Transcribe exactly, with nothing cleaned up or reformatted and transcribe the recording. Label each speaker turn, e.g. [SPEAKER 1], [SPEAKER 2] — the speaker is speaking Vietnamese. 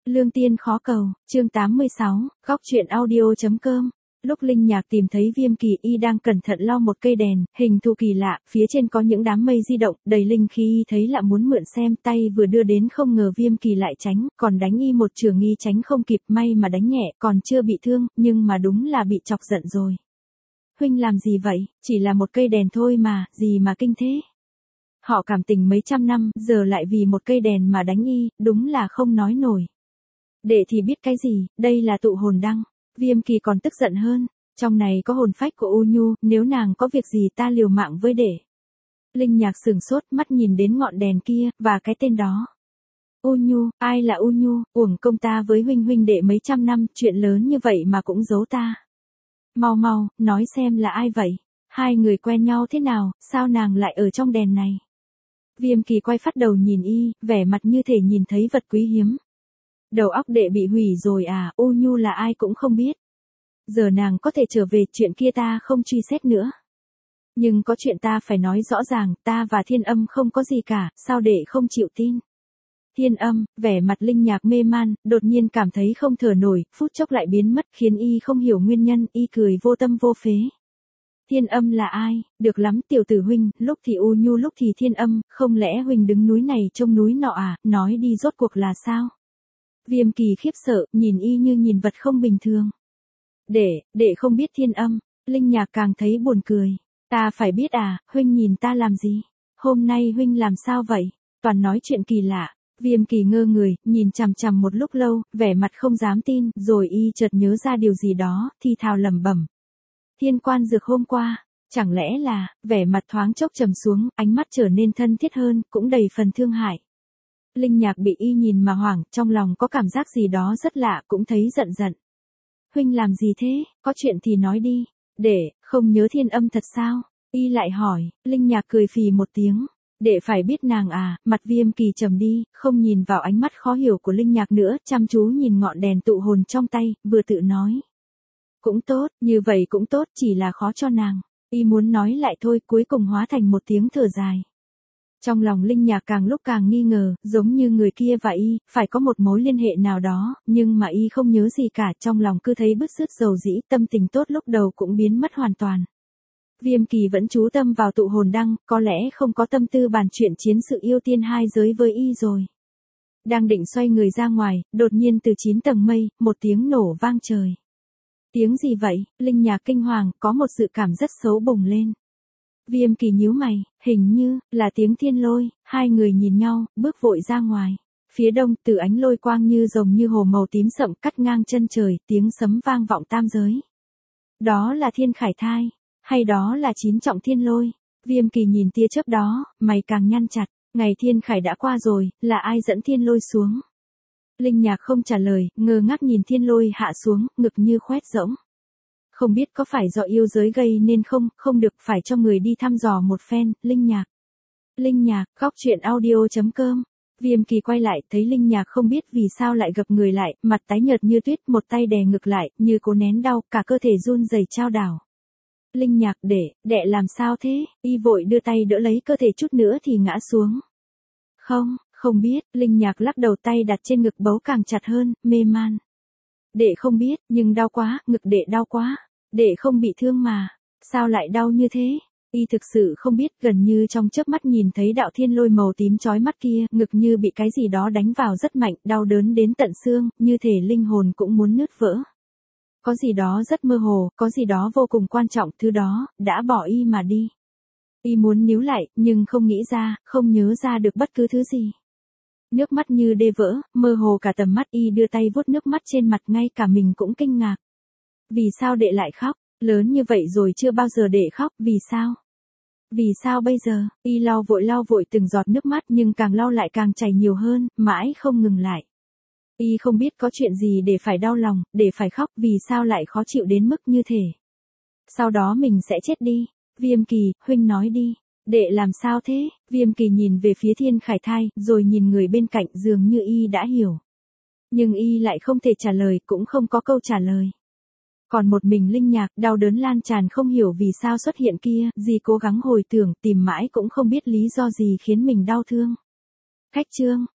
[SPEAKER 1] Lương tiên khó cầu, chương tám mươi sáu, góc truyện audio.com. Lúc Linh Nhạc tìm thấy Viêm Kỳ y đang cẩn thận lau một cây đèn, hình thù kỳ lạ, phía trên có những đám mây di động, đầy linh khí y thấy lạ muốn mượn xem, tay vừa đưa đến không ngờ Viêm Kỳ lại tránh, còn đánh y một chưởng y tránh không kịp, may mà đánh nhẹ, còn chưa bị thương, nhưng mà đúng là bị chọc giận rồi. Huynh làm gì vậy, chỉ là một cây đèn thôi mà, gì mà kinh thế. Họ cảm tình mấy trăm năm, giờ lại vì một cây đèn mà đánh y, đúng là không nói nổi. Đệ thì biết cái gì, đây là tụ hồn đăng. Viêm Kỳ còn tức giận hơn, trong này có hồn phách của U Nhu, nếu nàng có việc gì ta liều mạng với đệ. Linh Nhạc sửng sốt, mắt nhìn đến ngọn đèn kia, và cái tên đó. U Nhu, ai là U Nhu, uổng công ta với huynh huynh đệ mấy trăm năm, chuyện lớn như vậy mà cũng giấu ta. Mau mau, nói xem là ai vậy, hai người quen nhau thế nào, sao nàng lại ở trong đèn này. Viêm Kỳ quay phát đầu nhìn y, vẻ mặt như thể nhìn thấy vật quý hiếm. Đầu óc đệ bị hủy rồi à, U Nhu là ai cũng không biết. Giờ nàng có thể trở về, chuyện kia ta không truy xét nữa. Nhưng có chuyện ta phải nói rõ ràng, ta và Thiên Âm không có gì cả, sao đệ không chịu tin. Thiên Âm, vẻ mặt Linh Nhạc mê man, đột nhiên cảm thấy không thở nổi, phút chốc lại biến mất, khiến y không hiểu nguyên nhân, y cười vô tâm vô phế. Thiên Âm là ai, được lắm tiểu tử huynh, lúc thì U Nhu lúc thì Thiên Âm, không lẽ huynh đứng núi này trông núi nọ à, nói đi rốt cuộc là sao. Viêm Kỳ khiếp sợ, nhìn y như nhìn vật không bình thường. Để, để không biết Thiên Âm, Linh Nhạc càng thấy buồn cười. Ta phải biết à, huynh nhìn ta làm gì? Hôm nay huynh làm sao vậy? Toàn nói chuyện kỳ lạ. Viêm Kỳ ngơ người, nhìn chằm chằm một lúc lâu, vẻ mặt không dám tin, rồi y chợt nhớ ra điều gì đó, thì thào lẩm bẩm. Thiên quan dược hôm qua, chẳng lẽ là, vẻ mặt thoáng chốc trầm xuống, ánh mắt trở nên thân thiết hơn, cũng đầy phần thương hại. Linh Nhạc bị y nhìn mà hoảng, trong lòng có cảm giác gì đó rất lạ, cũng thấy giận giận. Huynh làm gì thế, có chuyện thì nói đi, để, không nhớ Thiên Âm thật sao? Y lại hỏi, Linh Nhạc cười phì một tiếng, để phải biết nàng à, mặt Viêm Kỳ trầm đi, không nhìn vào ánh mắt khó hiểu của Linh Nhạc nữa, chăm chú nhìn ngọn đèn tụ hồn trong tay, vừa tự nói. Cũng tốt, như vậy cũng tốt, chỉ là khó cho nàng. Y muốn nói lại thôi, cuối cùng hóa thành một tiếng thở dài. Trong lòng Linh Nhạc càng lúc càng nghi ngờ, giống như người kia và y, phải có một mối liên hệ nào đó, nhưng mà y không nhớ gì cả, trong lòng cứ thấy bứt rứt dầu dĩ, tâm tình tốt lúc đầu cũng biến mất hoàn toàn. Viêm Kỳ vẫn chú tâm vào tụ hồn đăng, có lẽ không có tâm tư bàn chuyện chiến sự yêu tiên hai giới với y rồi. Đang định xoay người ra ngoài, đột nhiên từ chín tầng mây, một tiếng nổ vang trời. Tiếng gì vậy? Linh Nhạc kinh hoàng, có một dự cảm rất xấu bùng lên. Viêm Kỳ nhíu mày, hình như là tiếng thiên lôi, hai người nhìn nhau, bước vội ra ngoài. Phía đông, từ ánh lôi quang như rồng như hồ màu tím sậm cắt ngang chân trời, tiếng sấm vang vọng tam giới. Đó là thiên khải thai, hay đó là chín trọng thiên lôi? Viêm Kỳ nhìn tia chớp đó, mày càng nhăn chặt, ngày thiên khải đã qua rồi, là ai dẫn thiên lôi xuống? Linh Nhạc không trả lời, ngơ ngác nhìn thiên lôi hạ xuống, ngực như khoét rỗng. Không biết có phải do yêu giới gây nên không, không được, phải cho người đi thăm dò một phen. Linh Nhạc. Linh Nhạc, góc truyện audio.com. Viêm Kỳ quay lại, thấy Linh Nhạc không biết vì sao lại gập người lại, mặt tái nhợt như tuyết, một tay đè ngực lại, như cố nén đau, cả cơ thể run rẩy chao đảo. Linh Nhạc, để, đệ làm sao thế? Y vội đưa tay đỡ lấy cơ thể chút nữa thì ngã xuống. Không, không biết, Linh Nhạc lắc đầu, tay đặt trên ngực bấu càng chặt hơn, mê man. Đệ không biết, nhưng đau quá, ngực đệ đau quá. Đệ không bị thương mà, sao lại đau như thế? Y thực sự không biết, gần như trong chớp mắt nhìn thấy đạo thiên lôi màu tím chói mắt kia, ngực như bị cái gì đó đánh vào rất mạnh, đau đớn đến tận xương, như thể linh hồn cũng muốn nứt vỡ. Có gì đó rất mơ hồ, có gì đó vô cùng quan trọng, thứ đó, đã bỏ y mà đi. Y muốn níu lại, nhưng không nghĩ ra, không nhớ ra được bất cứ thứ gì. Nước mắt như đê vỡ, mơ hồ cả tầm mắt, y đưa tay vuốt nước mắt trên mặt, ngay cả mình cũng kinh ngạc. Vì sao đệ lại khóc, lớn như vậy rồi chưa bao giờ đệ khóc, vì sao? Vì sao bây giờ? Y lau vội lau vội từng giọt nước mắt, nhưng càng lau lại càng chảy nhiều hơn, mãi không ngừng lại. Y không biết có chuyện gì để phải đau lòng, để phải khóc, vì sao lại khó chịu đến mức như thế. Sau đó mình sẽ chết đi. Viêm Kỳ, huynh nói đi, đệ làm sao thế? Viêm Kỳ nhìn về phía thiên khải thai, rồi nhìn người bên cạnh, dường như y đã hiểu. Nhưng y lại không thể trả lời, cũng không có câu trả lời. Còn một mình Linh Nhạc, đau đớn lan tràn, không hiểu vì sao xuất hiện kia, dì cố gắng hồi tưởng, tìm mãi cũng không biết lý do gì khiến mình đau thương. Khách trương,